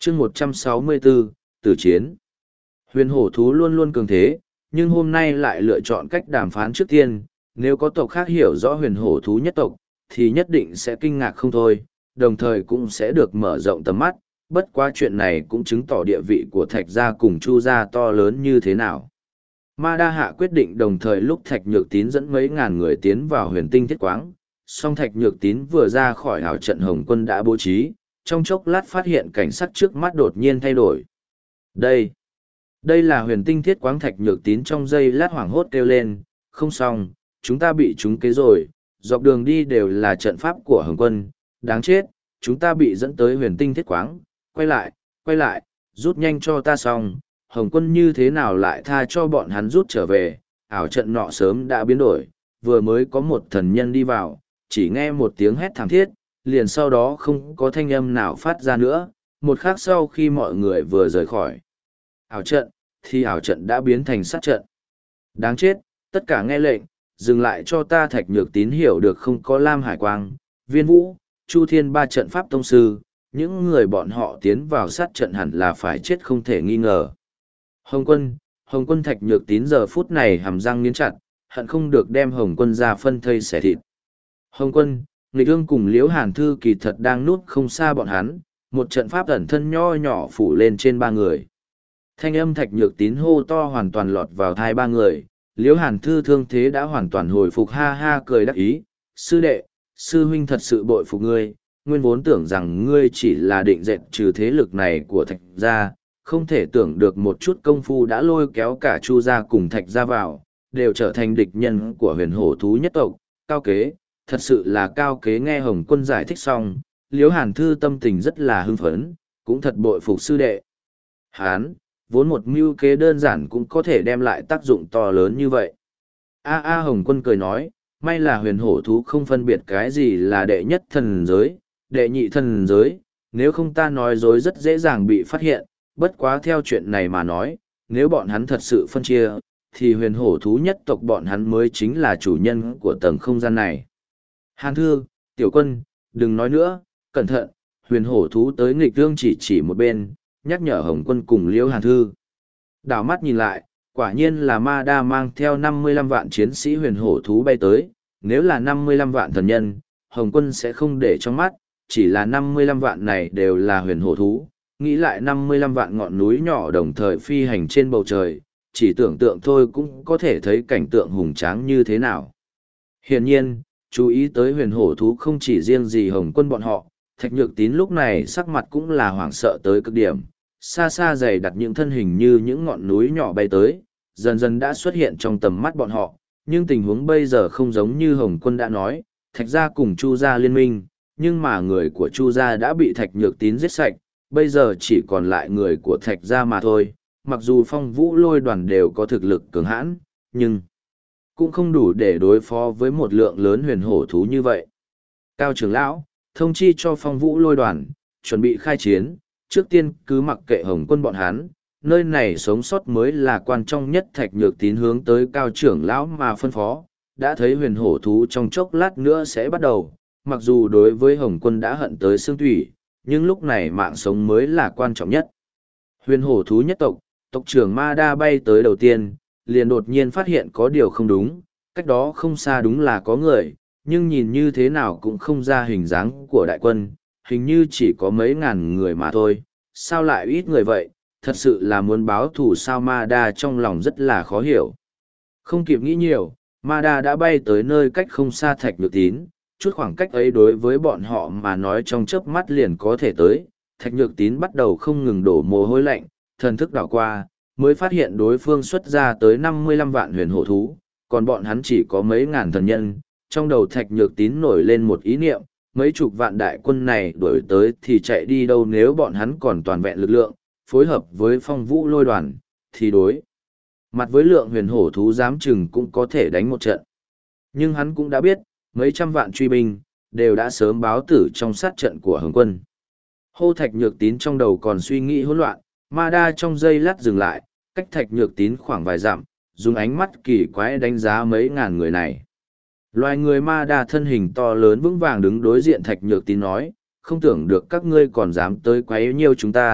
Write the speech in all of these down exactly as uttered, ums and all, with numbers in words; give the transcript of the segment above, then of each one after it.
chương một trăm sáu mươi bốn, Tử chiến. Huyền hổ thú luôn luôn cường thế, nhưng hôm nay lại lựa chọn cách đàm phán trước tiên. Nếu có tộc khác hiểu rõ huyền hổ thú nhất tộc, thì nhất định sẽ kinh ngạc không thôi, đồng thời cũng sẽ được mở rộng tầm mắt. Bất quá chuyện này cũng chứng tỏ địa vị của Thạch gia cùng Chu gia to lớn như thế nào. Ma Đa Hạ quyết định đồng thời lúc Thạch Nhược Tín dẫn mấy ngàn người tiến vào huyền tinh thiết quáng, song Thạch Nhược Tín vừa ra khỏi ảo trận Hồng Quân đã bố trí, trong chốc lát phát hiện cảnh sắc trước mắt đột nhiên thay đổi. Đây, đây là huyền tinh thiết quáng. Thạch Nhược Tín trong giây lát hoảng hốt kêu lên, không xong, chúng ta bị trúng kế rồi, dọc đường đi đều là trận pháp của Hồng Quân, đáng chết, chúng ta bị dẫn tới huyền tinh thiết quáng, quay lại, quay lại, rút nhanh cho ta xong. Hồng Quân như thế nào lại tha cho bọn hắn rút trở về, ảo trận nọ sớm đã biến đổi, vừa mới có một thần nhân đi vào, chỉ nghe một tiếng hét thảm thiết, liền sau đó không có thanh âm nào phát ra nữa, một khắc sau khi mọi người vừa rời khỏi ảo trận, thì ảo trận đã biến thành sát trận. Đáng chết, tất cả nghe lệnh, dừng lại cho ta. Thạch Nhược Tín hiểu được không có Lam Hải Quang, Viên Vũ, Chu Thiên ba trận pháp tông sư, những người bọn họ tiến vào sát trận hẳn là phải chết không thể nghi ngờ. Hồng Quân, Hồng Quân. Thạch Nhược Tín giờ phút này hàm răng nghiến chặt, hận không được đem Hồng Quân ra phân thây xẻ thịt. Hồng Quân, Nghịch Ương cùng Liễu Hàn Thư kỳ thật đang núp không xa bọn hắn, một trận pháp ẩn thân nho nhỏ phủ lên trên ba người. Thanh âm Thạch Nhược Tín hô to hoàn toàn lọt vào thai ba người, Liễu Hàn Thư thương thế đã hoàn toàn hồi phục, ha ha cười đắc ý, sư đệ, sư huynh thật sự bội phục ngươi, nguyên vốn tưởng rằng ngươi chỉ là định dệt trừ thế lực này của Thạch gia, không thể tưởng được một chút công phu đã lôi kéo cả Chu gia cùng Thạch gia vào, đều trở thành địch nhân của huyền hổ thú nhất tộc, cao kế, thật sự là cao kế. Nghe Hồng Quân giải thích xong, Liễu Hàn Thư tâm tình rất là hưng phấn, cũng thật bội phục sư đệ. Hán, vốn một mưu kế đơn giản cũng có thể đem lại tác dụng to lớn như vậy. A A Hồng Quân cười nói, may là huyền hổ thú không phân biệt cái gì là đệ nhất thần giới, đệ nhị thần giới, nếu không ta nói dối rất dễ dàng bị phát hiện. Bất quá theo chuyện này mà nói, nếu bọn hắn thật sự phân chia, thì huyền hổ thú nhất tộc bọn hắn mới chính là chủ nhân của tầng không gian này. Hàn Thư, Tiểu Quân, đừng nói nữa, cẩn thận. Huyền hổ thú tới nghịch tương chỉ chỉ một bên, nhắc nhở Hồng Quân cùng Liễu Hàn Thư. Đảo mắt nhìn lại, quả nhiên là Ma Đa mang theo năm mươi lăm vạn chiến sĩ huyền hổ thú bay tới. Nếu là năm mươi lăm vạn thần nhân, Hồng Quân sẽ không để trong mắt, chỉ là năm mươi lăm vạn này đều là huyền hổ thú. Nghĩ lại năm mươi lăm vạn ngọn núi nhỏ đồng thời phi hành trên bầu trời, chỉ tưởng tượng thôi cũng có thể thấy cảnh tượng hùng tráng như thế nào. Hiển nhiên, chú ý tới huyền hổ thú không chỉ riêng gì Hồng Quân bọn họ, Thạch Nhược Tín lúc này sắc mặt cũng là hoảng sợ tới cực điểm, xa xa dày đặt những thân hình như những ngọn núi nhỏ bay tới, dần dần đã xuất hiện trong tầm mắt bọn họ, nhưng tình huống bây giờ không giống như Hồng Quân đã nói, Thạch gia cùng Chu gia liên minh, nhưng mà người của Chu gia đã bị Thạch Nhược Tín giết sạch, bây giờ chỉ còn lại người của Thạch gia mà thôi. Mặc dù Phong Vũ Lôi đoàn đều có thực lực cường hãn, nhưng cũng không đủ để đối phó với một lượng lớn huyền hổ thú như vậy. Cao trưởng lão, thông chi cho Phong Vũ Lôi đoàn, chuẩn bị khai chiến, trước tiên cứ mặc kệ Hồng Quân bọn hắn, nơi này sống sót mới là quan trọng nhất. Thạch Nhược Tín hướng tới Cao trưởng lão mà phân phó, đã thấy huyền hổ thú trong chốc lát nữa sẽ bắt đầu, mặc dù đối với Hồng Quân đã hận tới xương thủy, nhưng lúc này mạng sống mới là quan trọng nhất. Huyền hổ thú nhất tộc, tộc trưởng Ma Đa bay tới đầu tiên, liền đột nhiên phát hiện có điều không đúng, cách đó không xa đúng là có người, nhưng nhìn như thế nào cũng không ra hình dáng của đại quân, hình như chỉ có mấy ngàn người mà thôi, sao lại ít người vậy, thật sự là muốn báo thù sao? Ma Đa trong lòng rất là khó hiểu. Không kịp nghĩ nhiều, Ma Đa đã bay tới nơi cách không xa Thạch Nhược Tín, chút khoảng cách ấy đối với bọn họ mà nói trong chớp mắt liền có thể tới. Thạch Nhược Tín bắt đầu không ngừng đổ mồ hôi lạnh, thần thức đảo qua, mới phát hiện đối phương xuất ra tới năm mươi lăm vạn huyền hổ thú, còn bọn hắn chỉ có mấy ngàn thần nhân. Trong đầu Thạch Nhược Tín nổi lên một ý niệm, mấy chục vạn đại quân này đuổi tới thì chạy đi đâu? Nếu bọn hắn còn toàn vẹn lực lượng, phối hợp với Phong Vũ Lôi đoàn, thì đối mặt với lượng huyền hổ thú dám chừng cũng có thể đánh một trận. Nhưng hắn cũng đã biết, mấy trăm vạn truy binh, đều đã sớm báo tử trong sát trận của Hồng Quân. Hô! Thạch Nhược Tín trong đầu còn suy nghĩ hỗn loạn, Ma Đa trong giây lát dừng lại, cách Thạch Nhược Tín khoảng vài dặm, dùng ánh mắt kỳ quái đánh giá mấy ngàn người này. Loài người Ma Đa thân hình to lớn vững vàng đứng đối diện Thạch Nhược Tín nói, không tưởng được các ngươi còn dám tới quấy nhiêu chúng ta,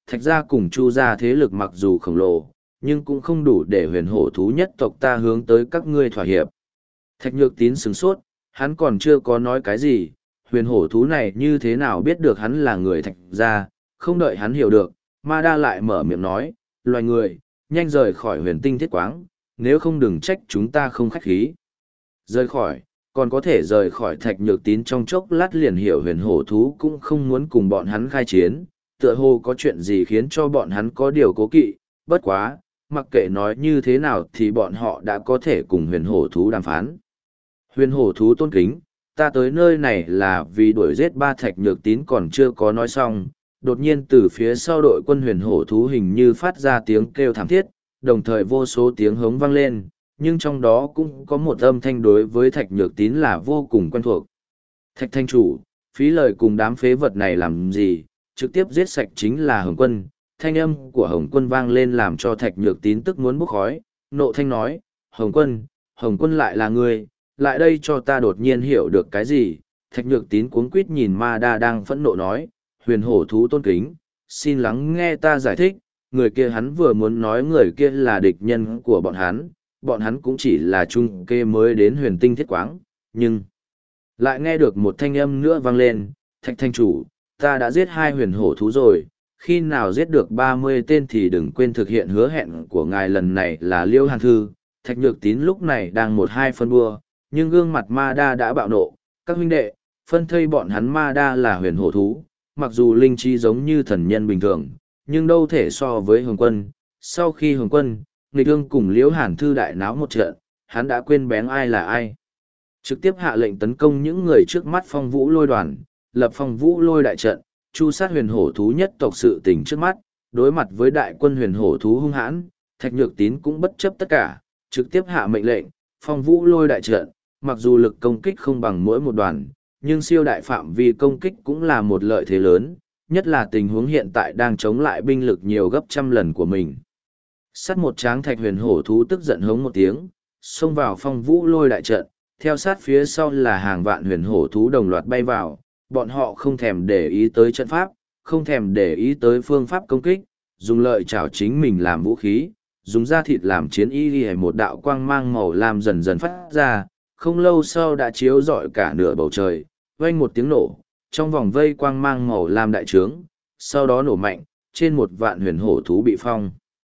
Thạch gia cùng Chu gia thế lực mặc dù khổng lồ, nhưng cũng không đủ để huyền hổ thú nhất tộc ta hướng tới các ngươi thỏa hiệp. Thạch nhược tín sửng sốt, hắn còn chưa có nói cái gì, huyền hổ thú này như thế nào biết được hắn là người thạch gia, không đợi hắn hiểu được, Ma Đa lại mở miệng nói, loài người, nhanh rời khỏi huyền tinh thiết quáng, nếu không đừng trách chúng ta không khách khí. Rời khỏi, còn có thể rời khỏi thạch nhược tín trong chốc lát liền hiểu huyền hổ thú cũng không muốn cùng bọn hắn khai chiến, tựa hồ có chuyện gì khiến cho bọn hắn có điều cố kỵ, bất quá, mặc kệ nói như thế nào thì bọn họ đã có thể cùng huyền hổ thú đàm phán. Huyền hổ thú tôn kính, ta tới nơi này là vì đuổi giết ba thạch nhược tín còn chưa có nói xong, đột nhiên từ phía sau đội quân huyền hổ thú hình như phát ra tiếng kêu thảm thiết, đồng thời vô số tiếng hống vang lên, nhưng trong đó cũng có một âm thanh đối với thạch nhược tín là vô cùng quen thuộc. Thạch thanh chủ, phí lời cùng đám phế vật này làm gì, trực tiếp giết sạch chính là Hồng Quân. Thanh âm của Hồng Quân vang lên làm cho thạch nhược tín tức muốn bốc khói, nộ thanh nói, Hồng Quân, Hồng Quân lại là ngươi, lại đây cho ta đột nhiên hiểu được cái gì. Thạch nhược tín cuống quýt nhìn Ma Đa đang phẫn nộ nói, huyền hổ thú tôn kính, xin lắng nghe ta giải thích, người kia hắn vừa muốn nói người kia là địch nhân của bọn hắn, bọn hắn cũng chỉ là trung kê mới đến huyền tinh thiết quáng, nhưng lại nghe được một thanh âm nữa vang lên, thạch thanh chủ, ta đã giết hai huyền hổ thú rồi, khi nào giết được ba mươi tên thì đừng quên thực hiện hứa hẹn của ngài lần này là Liêu Hàn Thư. Thạch nhược tín lúc này đang một hai phân bua, nhưng gương mặt Ma Đa đã bạo nộ, các huynh đệ, phân thây bọn hắn Ma Đa là huyền hổ thú, mặc dù linh trí giống như thần nhân bình thường, nhưng đâu thể so với Hồng Quân. Sau khi Hồng Quân, nghịch ương cùng Liễu Hàn Thư đại náo một trận, hắn đã quên bén ai là ai. Trực tiếp hạ lệnh tấn công những người trước mắt phong vũ lôi đoàn, lập phong vũ lôi đại trận, chu sát huyền hổ thú nhất tộc sự tình trước mắt, đối mặt với đại quân huyền hổ thú hung hãn, thạch nhược tín cũng bất chấp tất cả, trực tiếp hạ mệnh lệnh, phong vũ lôi đại trận, mặc dù lực công kích không bằng mỗi một đoàn, nhưng siêu đại phạm vi công kích cũng là một lợi thế lớn, nhất là tình huống hiện tại đang chống lại binh lực nhiều gấp trăm lần của mình. Sát một tráng thạch huyền hổ thú tức giận hống một tiếng, xông vào phong vũ lôi đại trận, theo sát phía sau là hàng vạn huyền hổ thú đồng loạt bay vào, bọn họ không thèm để ý tới trận pháp, không thèm để ý tới phương pháp công kích, dùng lợi chảo chính mình làm vũ khí, dùng da thịt làm chiến y ghi một đạo quang mang màu lam dần dần phát ra, không lâu sau đã chiếu rọi cả nửa bầu trời, vang một tiếng nổ, trong vòng vây quang mang màu lam đại trướng, sau đó nổ mạnh, trên một vạn huyền hổ thú bị phong.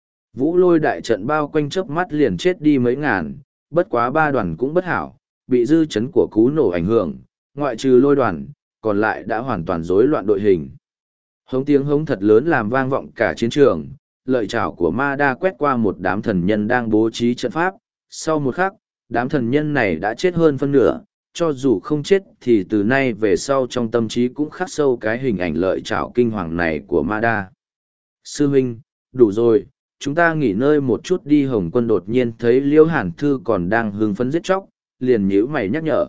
Vũ lôi đại trận bao quanh chớp mắt liền chết đi mấy ngàn, bất quá ba đoàn cũng bất hảo, bị dư chấn của cú nổ ảnh hưởng, ngoại trừ lôi đoàn, còn lại đã hoàn toàn rối loạn đội hình. Hống tiếng hống thật lớn làm vang vọng cả chiến trường, lợi chảo của Ma Đa quét qua một đám thần nhân đang bố trí trận pháp, sau một khắc, đám thần nhân này đã chết hơn phân nửa, cho dù không chết thì từ nay về sau trong tâm trí cũng khắc sâu cái hình ảnh lợi chảo kinh hoàng này của Ma Đa. Sư huynh, đủ rồi, chúng ta nghỉ ngơi một chút đi. Hồng Quân đột nhiên thấy Liễu Hàn Thư còn đang hưng phấn giết chóc, liền nhíu mày nhắc nhở.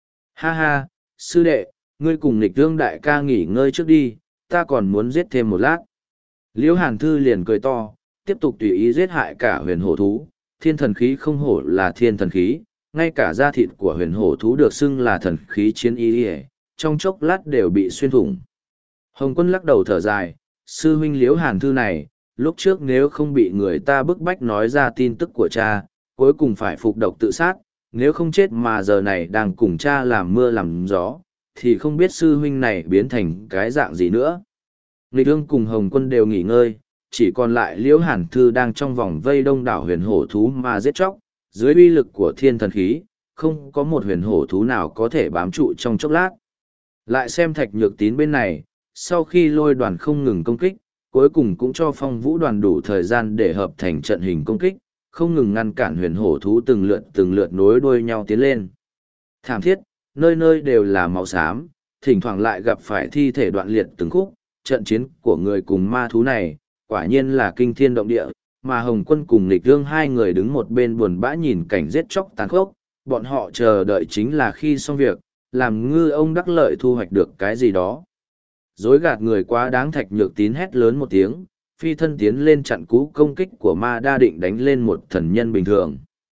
Ha ha, sư đệ, ngươi cùng nghịch thương đại ca nghỉ ngơi trước đi, ta còn muốn giết thêm một lát. Liễu Hàn Thư liền cười to, tiếp tục tùy ý giết hại cả huyền hổ thú, thiên thần khí không hổ là thiên thần khí, ngay cả da thịt của huyền hổ thú được xưng là thần khí chiến y, trong chốc lát đều bị xuyên thủng. Hồng Quân lắc đầu thở dài, sư huynh Liễu Hàn Thư này, lúc trước nếu không bị người ta bức bách nói ra tin tức của cha, cuối cùng phải phục độc tự sát, nếu không chết mà giờ này đang cùng cha làm mưa làm gió, thì không biết sư huynh này biến thành cái dạng gì nữa. Nghịch ương cùng Hồng Quân đều nghỉ ngơi, chỉ còn lại Liễu Hàn Thư đang trong vòng vây đông đảo huyền hổ thú mà giết chóc, dưới uy lực của thiên thần khí, không có một huyền hổ thú nào có thể bám trụ trong chốc lát. Lại xem thạch nhược tín bên này, sau khi lôi đoàn không ngừng công kích, cuối cùng cũng cho phong vũ đoàn đủ thời gian để hợp thành trận hình công kích, không ngừng ngăn cản huyền hổ thú từng lượt từng lượt nối đuôi nhau tiến lên. Thảm thiết, nơi nơi đều là màu xám, thỉnh thoảng lại gặp phải thi thể đoạn liệt từng khúc, trận chiến của người cùng ma thú này, quả nhiên là kinh thiên động địa, mà Hồng Quân cùng Nghịch Ương hai người đứng một bên buồn bã nhìn cảnh giết chóc tàn khốc, bọn họ chờ đợi chính là khi xong việc, làm ngư ông đắc lợi thu hoạch được cái gì đó. Dối gạt người quá đáng, thạch nhược tín hét lớn một tiếng, phi thân tiến lên chặn cú công kích của Ma Đa định đánh lên một thần nhân bình thường.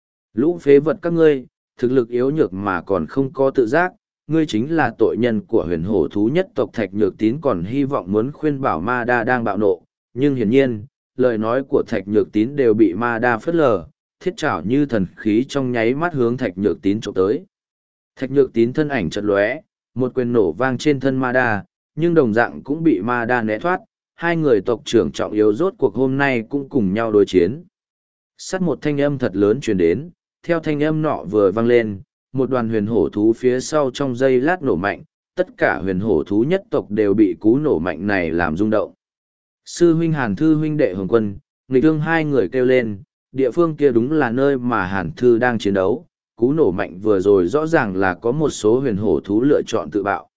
Lũ phế vật các ngươi, thực lực yếu nhược mà còn không có tự giác, ngươi chính là tội nhân của huyền hổ thú nhất tộc. Thạch nhược tín còn hy vọng muốn khuyên bảo Ma Đa đang bạo nộ, nhưng hiển nhiên, lời nói của Thạch Nhược Tín đều bị ma đa phớt lờ, thiết trảo như thần khí trong nháy mắt hướng Thạch Nhược Tín chụp tới. Thạch Nhược Tín thân ảnh chợt lóe, một quyền nổ vang trên thân ma đa, nhưng đồng dạng cũng bị ma đa né thoát, hai người tộc trưởng trọng yếu rốt cuộc hôm nay cũng cùng nhau đối chiến. Sắt một thanh âm thật lớn truyền đến, theo thanh âm nọ vừa vang lên, một đoàn huyền hổ thú phía sau trong giây lát nổ mạnh, tất cả huyền hổ thú nhất tộc đều bị cú nổ mạnh này làm rung động. Sư huynh Hàn Thư huynh đệ Hồng Quân, nghịch thương hai người kêu lên, địa phương kia đúng là nơi mà Hàn Thư đang chiến đấu, cú nổ mạnh vừa rồi rõ ràng là có một số huyền hổ thú lựa chọn tự bạo.